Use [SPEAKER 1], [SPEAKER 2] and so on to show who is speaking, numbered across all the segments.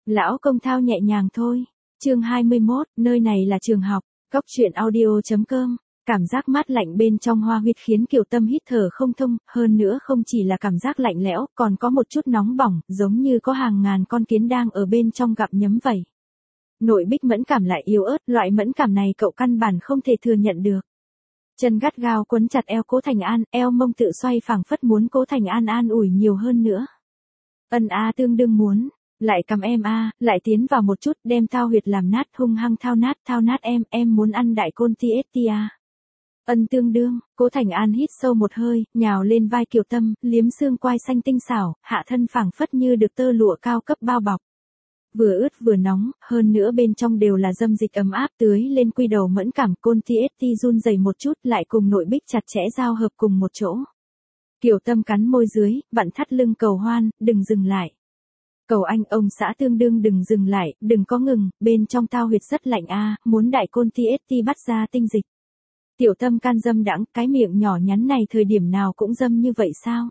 [SPEAKER 1] Lão công thao nhẹ nhàng thôi. Chương 21, nơi này là trường học. Góc truyện audio.com. Cảm giác mát lạnh bên trong hoa huyết khiến Kiều Tâm hít thở không thông, hơn nữa không chỉ là cảm giác lạnh lẽo, còn có một chút nóng bỏng, giống như có hàng ngàn con kiến đang ở bên trong gặm nhấm vậy. Nội Bích mẫn cảm lại yếu ớt, loại mẫn cảm này cậu căn bản không thể thừa nhận được. Chân gắt gao quấn chặt eo Cố Thành An, eo mông tự xoay phảng phất muốn Cố Thành An an ủi nhiều hơn nữa. Ân a tương đương muốn, lại cầm em a, lại tiến vào một chút, đem thao huyệt làm nát, hung hăng thao nát em muốn ăn đại côn TST a. Ân tương đương, Cố Thành An hít sâu một hơi, nhào lên vai Kiều Tâm, liếm xương quai xanh tinh xảo, hạ thân phảng phất như được tơ lụa cao cấp bao bọc. Vừa ướt vừa nóng, hơn nữa bên trong đều là dâm dịch ấm áp tưới lên quy đầu mẫn cảm, côn TST run rẩy một chút lại cùng Nội Bích chặt chẽ giao hợp cùng một chỗ. Kiều Tâm cắn môi dưới, vặn thắt lưng cầu hoan, đừng dừng lại. Cầu anh ông xã tương đương đừng dừng lại, đừng có ngừng, bên trong tao huyệt rất lạnh a, muốn đại côn TST bắt ra tinh dịch. Tiểu Tâm can dâm đãng, cái miệng nhỏ nhắn này thời điểm nào cũng dâm như vậy sao?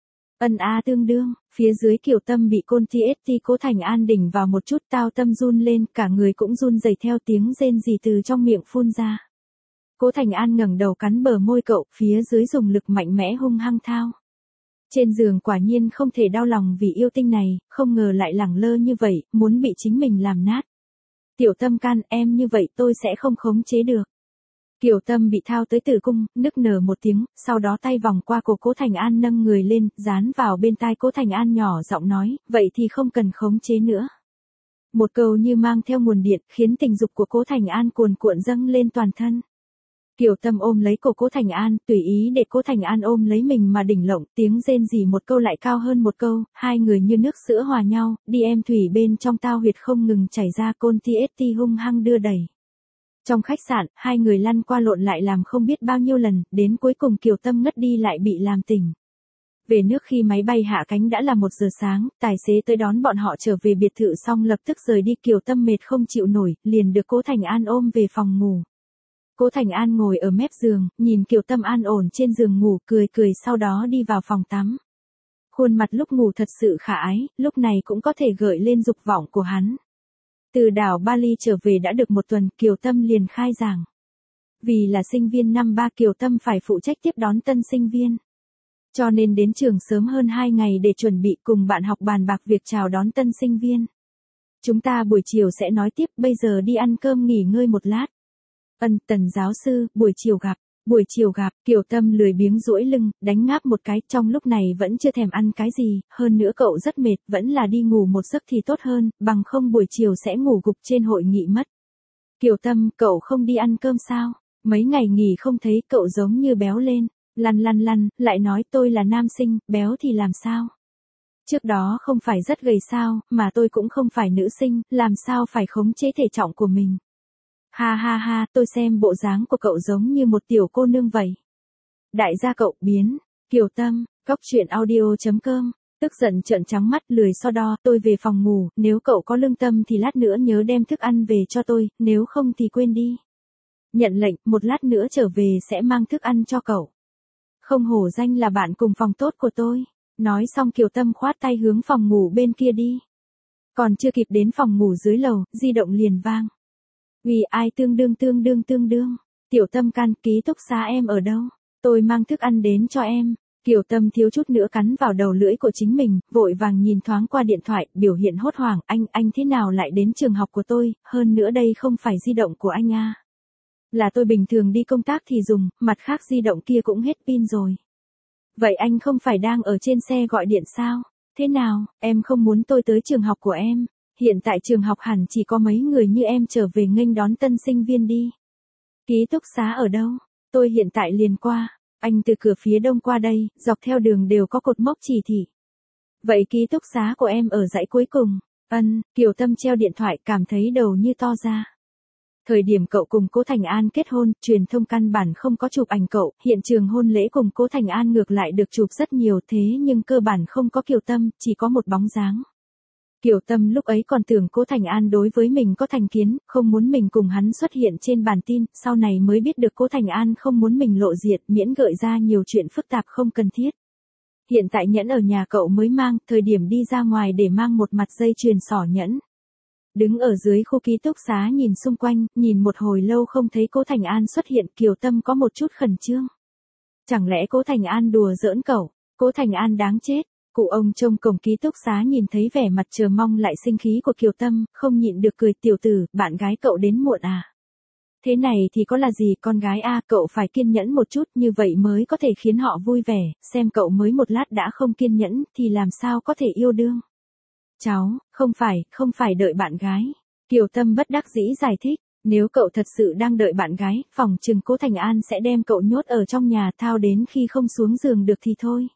[SPEAKER 1] Ân a tương đương, phía dưới Kiều Tâm bị côn TST Cố Thành An đỉnh vào một chút, tao tâm run lên, cả người cũng run rẩy theo tiếng rên rỉ từ trong miệng phun ra. Cố Thành An ngẩng đầu cắn bờ môi cậu, phía dưới dùng lực mạnh mẽ hung hăng thao. Trên giường quả nhiên không thể đau lòng vì yêu tinh này, không ngờ lại lẳng lơ như vậy, muốn bị chính mình làm nát. Tiểu Tâm can, em như vậy tôi sẽ không khống chế được. Kiều Tâm bị thao tới tử cung, nức nở một tiếng, sau đó tay vòng qua cổ Cố Thành An nâng người lên, dán vào bên tai Cố Thành An nhỏ giọng nói, vậy thì không cần khống chế nữa. Một câu như mang theo nguồn điện, khiến tình dục của Cố Thành An cuồn cuộn dâng lên toàn thân. Kiều Tâm ôm lấy cổ Cố Thành An, tùy ý để Cố Thành An ôm lấy mình mà đỉnh lộng, tiếng rên rỉ một câu lại cao hơn một câu, hai người như nước sữa hòa nhau, đi em thủy bên trong tao huyệt không ngừng chảy ra, côn TST hung hăng đưa đẩy. Trong khách sạn, hai người lăn qua lộn lại làm không biết bao nhiêu lần, đến cuối cùng Kiều Tâm ngất đi lại bị làm tỉnh. Về nước khi máy bay hạ cánh đã là 1 giờ sáng, tài xế tới đón bọn họ trở về biệt thự xong lập tức rời đi. Kiều Tâm mệt không chịu nổi, liền được Cố Thành An ôm về phòng ngủ. Cố Thành An ngồi ở mép giường, nhìn Kiều Tâm an ổn trên giường ngủ, cười cười sau đó đi vào phòng tắm. Khuôn mặt lúc ngủ thật sự khả ái, lúc này cũng có thể gợi lên dục vọng của hắn. Từ đảo Bali trở về đã được 1 tuần, Kiều Tâm liền khai giảng. Vì là sinh viên năm 3 Kiều Tâm phải phụ trách tiếp đón tân sinh viên. Cho nên đến trường sớm hơn 2 ngày để chuẩn bị cùng bạn học bàn bạc việc chào đón tân sinh viên. Chúng ta buổi chiều sẽ nói tiếp, bây giờ đi ăn cơm nghỉ ngơi một lát. Tần giáo sư, buổi chiều gặp, Kiều Tâm lười biếng duỗi lưng, đánh ngáp một cái, trong lúc này vẫn chưa thèm ăn cái gì, hơn nữa cậu rất mệt, vẫn là đi ngủ một giấc thì tốt hơn, bằng không buổi chiều sẽ ngủ gục trên hội nghị mất. Kiều Tâm, cậu không đi ăn cơm sao? Mấy ngày nghỉ không thấy cậu giống như béo lên, lăn, lại nói tôi là nam sinh, béo thì làm sao? Trước đó không phải rất gầy sao, mà tôi cũng không phải nữ sinh, làm sao phải khống chế thể trọng của mình. Ha, tôi xem bộ dáng của cậu giống như một tiểu cô nương vậy. Đại gia cậu biến, Kiều Tâm, góc truyện audio.com, tức giận trợn trắng mắt lười so đo, tôi về phòng ngủ, nếu cậu có lương tâm thì lát nữa nhớ đem thức ăn về cho tôi, nếu không thì quên đi. Nhận lệnh, một lát nữa trở về sẽ mang thức ăn cho cậu. Không hổ danh là bạn cùng phòng tốt của tôi. Nói xong Kiều Tâm khoát tay hướng phòng ngủ bên kia đi. Còn chưa kịp đến phòng ngủ dưới lầu, di động liền vang. Vì ai tương đương. Tiểu Tâm can, ký túc xá em ở đâu? Tôi mang thức ăn đến cho em. Kiều Tâm thiếu chút nữa cắn vào đầu lưỡi của chính mình, vội vàng nhìn thoáng qua điện thoại, biểu hiện hốt hoảng, anh thế nào lại đến trường học của tôi, hơn nữa đây không phải di động của anh à. Là tôi bình thường đi công tác thì dùng, mặt khác di động kia cũng hết pin rồi. Vậy anh không phải đang ở trên xe gọi điện sao? Thế nào, em không muốn tôi tới trường học của em? Hiện tại trường học hẳn chỉ có mấy người như em trở về nghênh đón tân sinh viên đi. Ký túc xá ở đâu? Tôi hiện tại liền qua. Anh từ cửa phía đông qua đây, dọc theo đường đều có cột mốc chỉ thị. Vậy ký túc xá của em ở dãy cuối cùng. Kiều Tâm treo điện thoại cảm thấy đầu như to ra. Thời điểm cậu cùng Cố Thành An kết hôn, truyền thông căn bản không có chụp ảnh cậu, hiện trường hôn lễ cùng Cố Thành An ngược lại được chụp rất nhiều thế nhưng cơ bản không có Kiều Tâm, chỉ có một bóng dáng. Kiều Tâm lúc ấy còn tưởng Cố Thành An đối với mình có thành kiến, không muốn mình cùng hắn xuất hiện trên bản tin, sau này mới biết được Cố Thành An không muốn mình lộ diện, miễn gợi ra nhiều chuyện phức tạp không cần thiết. Hiện tại nhẫn ở nhà cậu mới mang, thời điểm đi ra ngoài để mang một mặt dây chuyền xỏ nhẫn. Đứng ở dưới khu ký túc xá nhìn xung quanh, nhìn một hồi lâu không thấy Cố Thành An xuất hiện, Kiều Tâm có một chút khẩn trương. Chẳng lẽ Cố Thành An đùa giỡn cậu? Cố Thành An đáng chết. Cụ ông trông cổng ký túc xá nhìn thấy vẻ mặt chờ mong lại sinh khí của Kiều Tâm, không nhịn được cười, tiểu tử, bạn gái cậu đến muộn à? Thế này thì có là gì, con gái a, cậu phải kiên nhẫn một chút, như vậy mới có thể khiến họ vui vẻ, xem cậu mới một lát đã không kiên nhẫn, thì làm sao có thể yêu đương. Cháu, không phải đợi bạn gái. Kiều Tâm bất đắc dĩ giải thích, nếu cậu thật sự đang đợi bạn gái, phòng chừng Cố Thành An sẽ đem cậu nhốt ở trong nhà thao đến khi không xuống giường được thì thôi.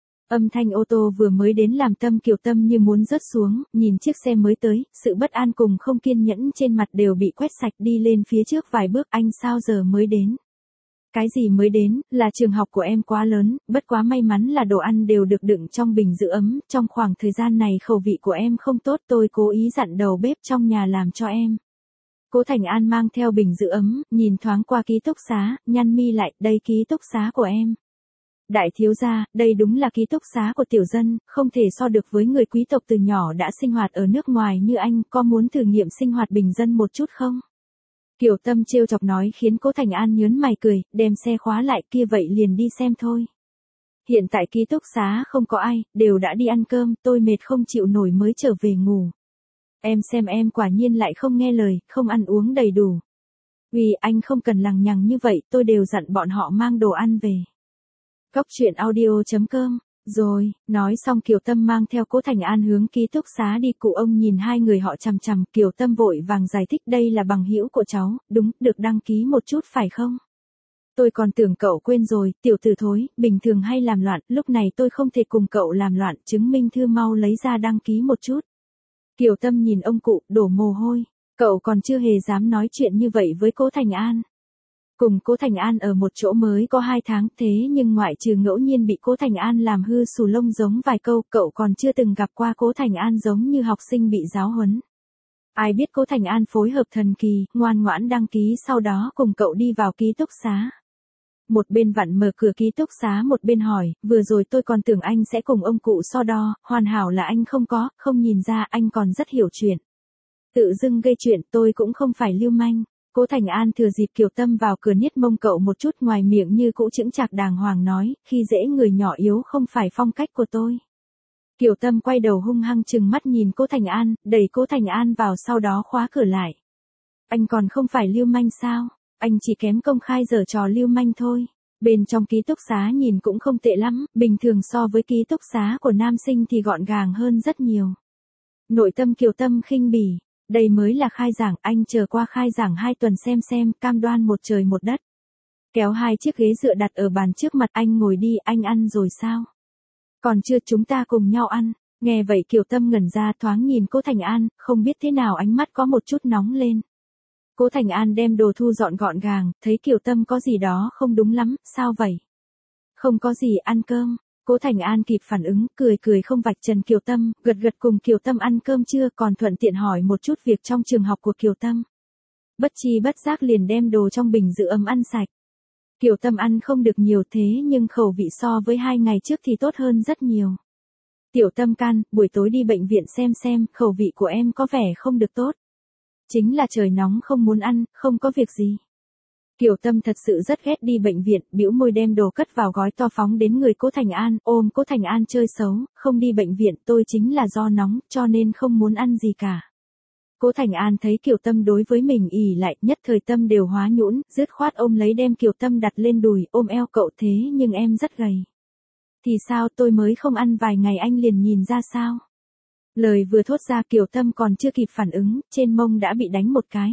[SPEAKER 1] Âm thanh ô tô vừa mới đến làm tâm Kiều Tâm như muốn rớt xuống, nhìn chiếc xe mới tới, sự bất an cùng không kiên nhẫn trên mặt đều bị quét sạch, đi lên phía trước vài bước, anh sao giờ mới đến? Cái gì mới đến, là trường học của em quá lớn, bất quá may mắn là đồ ăn đều được đựng trong bình giữ ấm, trong khoảng thời gian này khẩu vị của em không tốt, tôi cố ý dặn đầu bếp trong nhà làm cho em. Cố Thành An mang theo bình giữ ấm, nhìn thoáng qua ký túc xá, nhăn mi lại, đây ký túc xá của em. Đại thiếu gia, đây đúng là ký túc xá của tiểu dân, không thể so được với người quý tộc từ nhỏ đã sinh hoạt ở nước ngoài như anh, có muốn thử nghiệm sinh hoạt bình dân một chút không? Kiều Tâm trêu chọc nói khiến Cố Thành An nhớn mày cười, đem xe khóa lại, kia vậy liền đi xem thôi. Hiện tại ký túc xá không có ai, đều đã đi ăn cơm, tôi mệt không chịu nổi mới trở về ngủ. Em xem em quả nhiên lại không nghe lời, không ăn uống đầy đủ. Vì anh không cần lằng nhằng như vậy, tôi đều dặn bọn họ mang đồ ăn về. Cóc truyện audio.com. Rồi, nói xong Kiều Tâm mang theo Cố Thành An hướng ký túc xá đi, cụ ông nhìn hai người họ chằm chằm, Kiều Tâm vội vàng giải thích, đây là bằng hữu của cháu, đúng, được đăng ký một chút phải không? Tôi còn tưởng cậu quên rồi, tiểu tử thối, bình thường hay làm loạn, lúc này tôi không thể cùng cậu làm loạn, chứng minh thư mau lấy ra đăng ký một chút. Kiều Tâm nhìn ông cụ, đổ mồ hôi, cậu còn chưa hề dám nói chuyện như vậy với Cố Thành An. Cùng Cố Thành An ở một chỗ mới có 2 tháng, thế nhưng ngoại trừ ngẫu nhiên bị Cố Thành An làm hư xù lông giống vài câu, cậu còn chưa từng gặp qua Cố Thành An giống như học sinh bị giáo huấn. Ai biết Cố Thành An phối hợp thần kỳ, ngoan ngoãn đăng ký, sau đó cùng cậu đi vào ký túc xá. Một bên vặn mở cửa ký túc xá một bên hỏi, vừa rồi tôi còn tưởng anh sẽ cùng ông cụ so đo, hoàn hảo là anh không nhìn ra anh còn rất hiểu chuyện. Tự dưng gây chuyện, tôi cũng không phải lưu manh. Cố Thành An thừa dịp Kiều Tâm vào cửa niết mông cậu một chút, ngoài miệng như cũ chững chạc đàng hoàng nói, khi dễ người nhỏ yếu không phải phong cách của tôi. Kiều Tâm quay đầu hung hăng trừng mắt nhìn Cố Thành An, đẩy Cố Thành An vào sau đó khóa cửa lại. Anh còn không phải lưu manh sao? Anh chỉ kém công khai giở trò lưu manh thôi. Bên trong ký túc xá nhìn cũng không tệ lắm, bình thường so với ký túc xá của nam sinh thì gọn gàng hơn rất nhiều. Nội tâm Kiều Tâm khinh bỉ. Đây mới là khai giảng, anh chờ qua khai giảng 2 tuần xem, cam đoan một trời một đất. Kéo 2 chiếc ghế dựa đặt ở bàn trước mặt, anh ngồi đi, anh ăn rồi sao? Còn chưa, chúng ta cùng nhau ăn. Nghe vậy Kiều Tâm ngẩn ra, thoáng nhìn Cố Thành An, không biết thế nào ánh mắt có một chút nóng lên. Cố Thành An đem đồ thu dọn gọn gàng, thấy Kiều Tâm có gì đó không đúng lắm, sao vậy? Không có gì, ăn cơm. Cố Thành An kịp phản ứng, cười không vạch trần Kiều Tâm, gật cùng Kiều Tâm ăn cơm chưa, còn thuận tiện hỏi một chút việc trong trường học của Kiều Tâm. Bất chi bất giác liền đem đồ trong bình giữ ấm ăn sạch. Kiều Tâm ăn không được nhiều thế nhưng khẩu vị so với 2 ngày trước thì tốt hơn rất nhiều. Tiểu Tâm can, buổi tối đi bệnh viện xem, khẩu vị của em có vẻ không được tốt. Chính là trời nóng không muốn ăn, không có việc gì. Kiều Tâm thật sự rất ghét đi bệnh viện, bĩu môi đem đồ cất vào gói to phóng đến người Cố Thành An, ôm Cố Thành An chơi xấu, không đi bệnh viện, tôi chính là do nóng, cho nên không muốn ăn gì cả. Cố Thành An thấy Kiều Tâm đối với mình ỉ lại, nhất thời tâm đều hóa nhũn, dứt khoát ôm lấy đem Kiều Tâm đặt lên đùi, ôm eo cậu, thế nhưng em rất gầy. Thì sao, tôi mới không ăn vài ngày anh liền nhìn ra sao? Lời vừa thốt ra Kiều Tâm còn chưa kịp phản ứng, trên mông đã bị đánh một cái.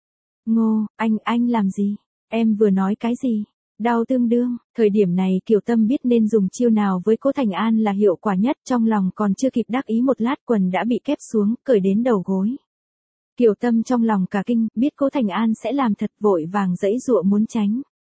[SPEAKER 1] Ngô, anh làm gì? Em vừa nói cái gì? Đau tương đương, thời điểm này Kiều Tâm biết nên dùng chiêu nào với Cố Thành An là hiệu quả nhất, trong lòng còn chưa kịp đắc ý một lát quần đã bị kép xuống, cởi đến đầu gối. Kiều Tâm trong lòng cả kinh, biết Cố Thành An sẽ làm thật, vội vàng giãy giụa muốn tránh.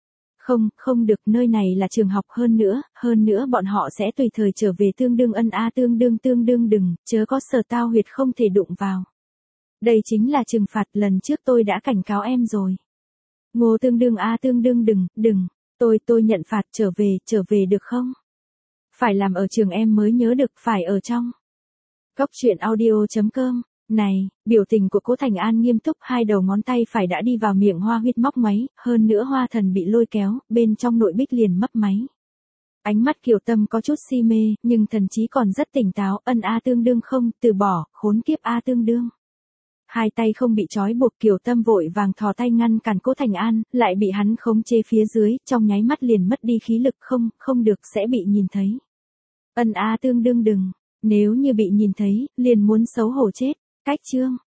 [SPEAKER 1] Không được, nơi này là trường học, hơn nữa bọn họ sẽ tùy thời trở về, tương đương tương đương đừng, chớ có sờ tao huyệt không thể đụng vào. Đây chính là trừng phạt, lần trước tôi đã cảnh cáo em rồi. Ngô tương đương đừng, tôi nhận phạt, trở về được không? Phải làm ở trường em mới nhớ được, phải ở trong. Cóc truyện audio.com Này, biểu tình của Cố Thành An nghiêm túc, hai đầu ngón tay phải đã đi vào miệng Hoa Huyết móc máy, hơn nữa Hoa Thần bị lôi kéo, bên trong nội bích liền mấp máy. Ánh mắt Kiều Tâm có chút si mê, nhưng thần trí còn rất tỉnh táo, ân a tương đương không, từ bỏ, khốn kiếp a tương đương. Hai tay không bị trói buộc, Kiều Tâm vội vàng thò tay ngăn cản Cố Thành An, lại bị hắn khống chế phía dưới, trong nháy mắt liền mất đi khí lực, không được sẽ bị nhìn thấy. Ân a tương đương đừng, nếu như bị nhìn thấy, liền muốn xấu hổ chết. Cách chương